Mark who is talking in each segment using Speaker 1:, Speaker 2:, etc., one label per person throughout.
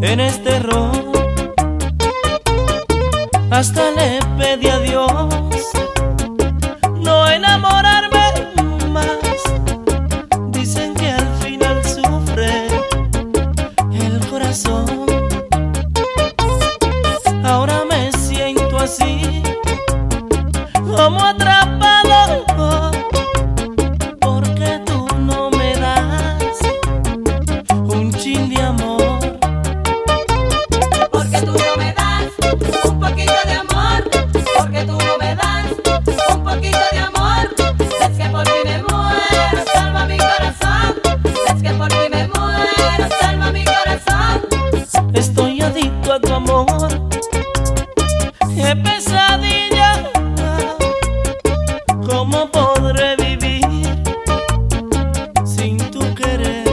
Speaker 1: en este error. Hasta le pedí a Dios no enamorarme más. Dicen que al final sufre el corazón. Ahora me siento así, como atrapado, porque tú no me das un chin de amor.
Speaker 2: Porque tú no me das un poquito de amor. Porque tú no me das un poquito de amor. Es que por ti me muero, salva mi corazón. Es que por ti me muero, salva mi corazón.
Speaker 1: Estoy adicto a tu amor. Qué pesadilla, ¿cómo podré vivir sin tu querer?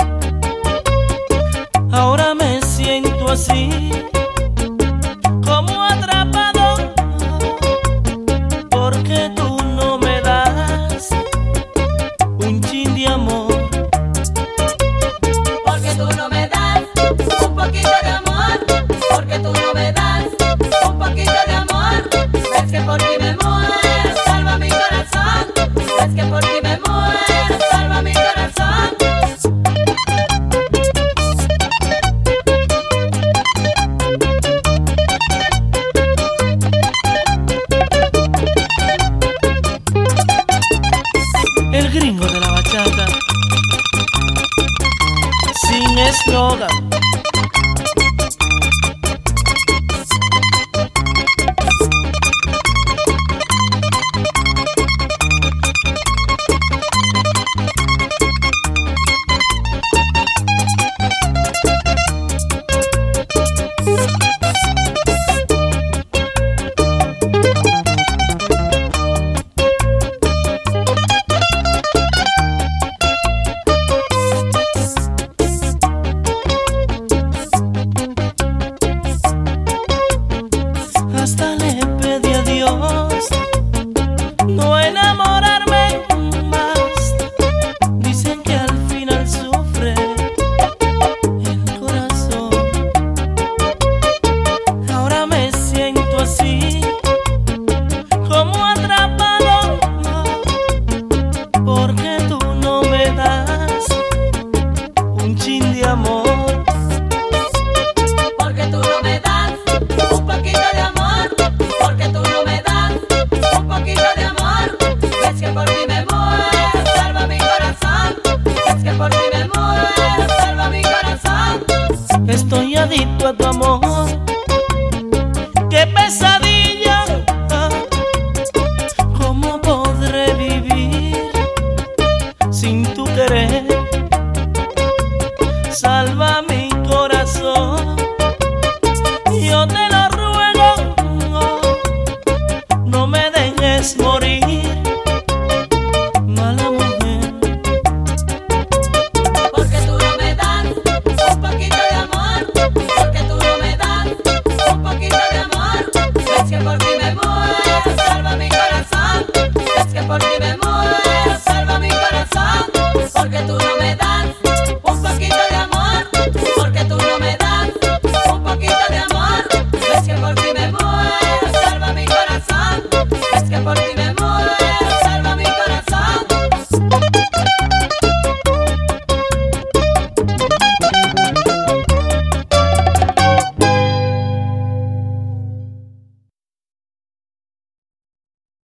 Speaker 1: Ahora me siento así, como atrapado, porque tú no me das un chin de amor.
Speaker 2: Porque tú no me das un poquito de amor. Porque tú no me das un poquito de amor. Es que por ti me muero, salva mi corazón. Es que por ti me muero, salva mi corazón.
Speaker 1: El gringo de la bachata, sin eslogan. Hasta le pedí a Dios no enamorarme más. Dicen que al final sufre el corazón. Ahora me siento así, como atrapado, porque tú no me das un chin de amor.
Speaker 2: Porque tú no me das un poquito de amor. Porque tú no me das un poquito de amor. Es que por ti me muero, salva mi corazón. Es que por ti me muero, salva mi corazón.
Speaker 1: Estoy adicto a tu amor.